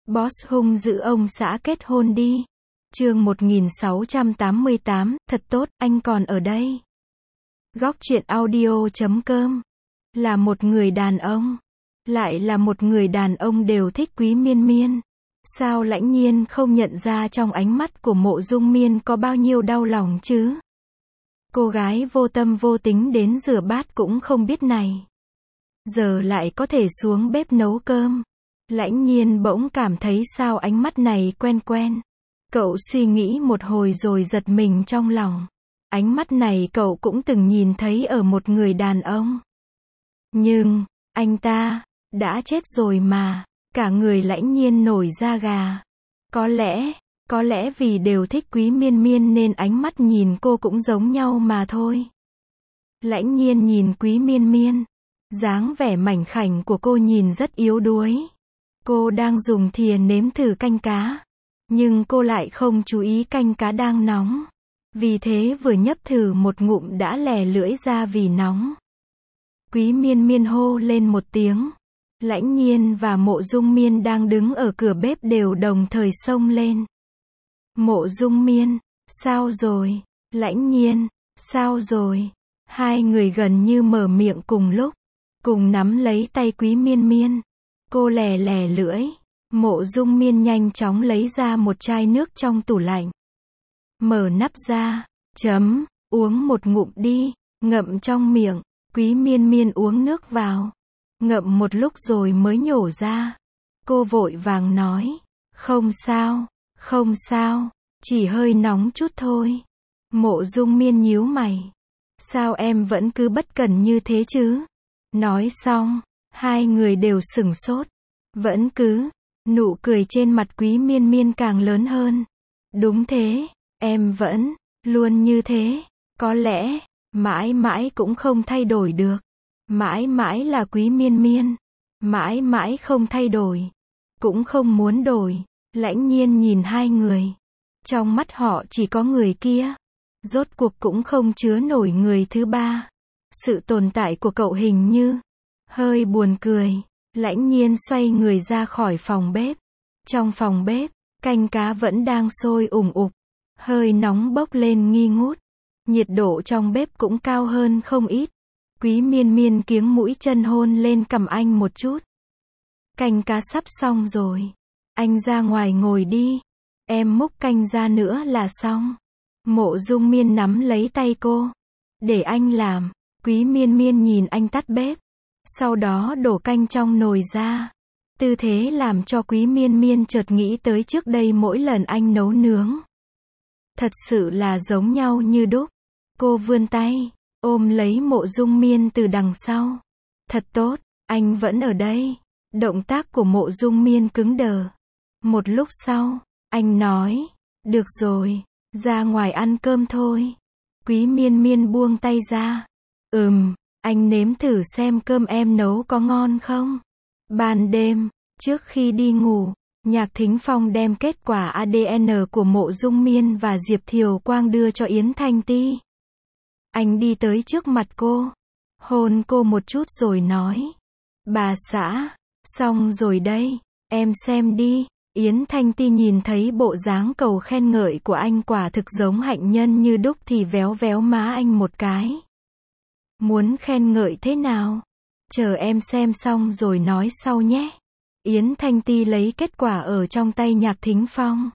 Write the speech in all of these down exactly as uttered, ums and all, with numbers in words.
Boss hung dữ ông xã kết hôn đi. Chương một nghìn sáu trăm tám mươi tám, thật tốt, anh còn ở đây. Góc truyện audio chấm com. Là một người đàn ông. Lại là một người đàn ông đều thích Quý Miên Miên. Sao Lãnh Nhiên không nhận ra trong ánh mắt của Mộ Dung Miên có bao nhiêu đau lòng chứ? Cô gái vô tâm vô tính đến rửa bát cũng không biết này. Giờ lại có thể xuống bếp nấu cơm. Lãnh Nhiên bỗng cảm thấy sao ánh mắt này quen quen. Cậu suy nghĩ một hồi rồi giật mình trong lòng. Ánh mắt này cậu cũng từng nhìn thấy ở một người đàn ông. Nhưng, anh ta, đã chết rồi mà. Cả người Lãnh Nhiên nổi da gà. Có lẽ, có lẽ vì đều thích Quý Miên Miên nên ánh mắt nhìn cô cũng giống nhau mà thôi. Lãnh Nhiên nhìn Quý Miên Miên. Dáng vẻ mảnh khảnh của cô nhìn rất yếu đuối. Cô đang dùng thìa nếm thử canh cá. Nhưng cô lại không chú ý canh cá đang nóng. Vì thế vừa nhấp thử một ngụm đã lè lưỡi ra vì nóng. Quý Miên Miên hô lên một tiếng. Lãnh Nhiên và Mộ Dung Miên đang đứng ở cửa bếp đều đồng thời xông lên. Mộ Dung Miên, sao rồi? Lãnh Nhiên, sao rồi? Hai người gần như mở miệng cùng lúc. Cùng nắm lấy tay Quý Miên Miên. Cô lè lè lưỡi. Mộ Dung Miên nhanh chóng lấy ra một chai nước trong tủ lạnh. Mở nắp ra. Chấm, uống một ngụm đi. Ngậm trong miệng. Quý Miên Miên uống nước vào. Ngậm một lúc rồi mới nhổ ra. Cô vội vàng nói. Không sao, không sao. Chỉ hơi nóng chút thôi. Mộ Dung Miên nhíu mày. Sao em vẫn cứ bất cẩn như thế chứ? Nói xong, hai người đều sửng sốt. Vẫn cứ, nụ cười trên mặt Quý Miên Miên càng lớn hơn. Đúng thế, em vẫn, luôn như thế. Có lẽ, mãi mãi cũng không thay đổi được. Mãi mãi là Quý Miên Miên. Mãi mãi không thay đổi. Cũng không muốn đổi. Lãnh Nhiên nhìn hai người. Trong mắt họ chỉ có người kia. Rốt cuộc cũng không chứa nổi người thứ ba. Sự tồn tại của cậu hình như hơi buồn cười. Lãnh Nhiên xoay người ra khỏi phòng bếp. Trong phòng bếp, canh cá vẫn đang sôi ủng ục. Hơi nóng bốc lên nghi ngút. Nhiệt độ trong bếp cũng cao hơn không ít. Quý Miên Miên kiếng mũi chân hôn lên cằm anh một chút. Canh cá sắp xong rồi. Anh ra ngoài ngồi đi. Em múc canh ra nữa là xong. Mộ Dung Miên nắm lấy tay cô. Để anh làm. Quý Miên Miên nhìn anh tắt bếp. Sau đó đổ canh trong nồi ra. Tư thế làm cho Quý Miên Miên chợt nghĩ tới trước đây mỗi lần anh nấu nướng. Thật sự là giống nhau như đúc. Cô vươn tay, ôm lấy Mộ Dung Miên từ đằng sau. Thật tốt, anh vẫn ở đây. Động tác của Mộ Dung Miên cứng đờ. Một lúc sau, anh nói, được rồi, ra ngoài ăn cơm thôi. Quý Miên Miên buông tay ra. Ừm, anh nếm thử xem cơm em nấu có ngon không? Ban đêm, trước khi đi ngủ, Nhạc Thính Phong đem kết quả a đê en của Mộ Dung Miên và Diệp Thiều Quang đưa cho Yến Thanh Ti. Anh đi tới trước mặt cô, hôn cô một chút rồi nói. Bà xã, xong rồi đây, em xem đi. Yến Thanh Ti nhìn thấy bộ dáng cầu khen ngợi của anh quả thực giống hạnh nhân như đúc thì véo véo má anh một cái. Muốn khen ngợi thế nào? Chờ em xem xong rồi nói sau nhé. Yến Thanh Ti lấy kết quả ở trong tay Nhạc Thính Phong.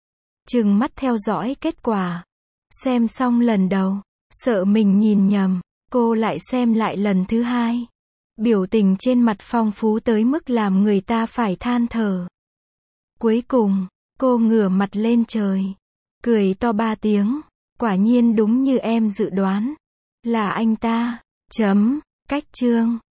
Trừng mắt theo dõi kết quả. Xem xong lần đầu, sợ mình nhìn nhầm, cô lại xem lại lần thứ hai. Biểu tình trên mặt phong phú tới mức làm người ta phải than thở. Cuối cùng, cô ngửa mặt lên trời. Cười to ba tiếng. Quả nhiên đúng như em dự đoán. Là anh ta. Chấm. Cách chương.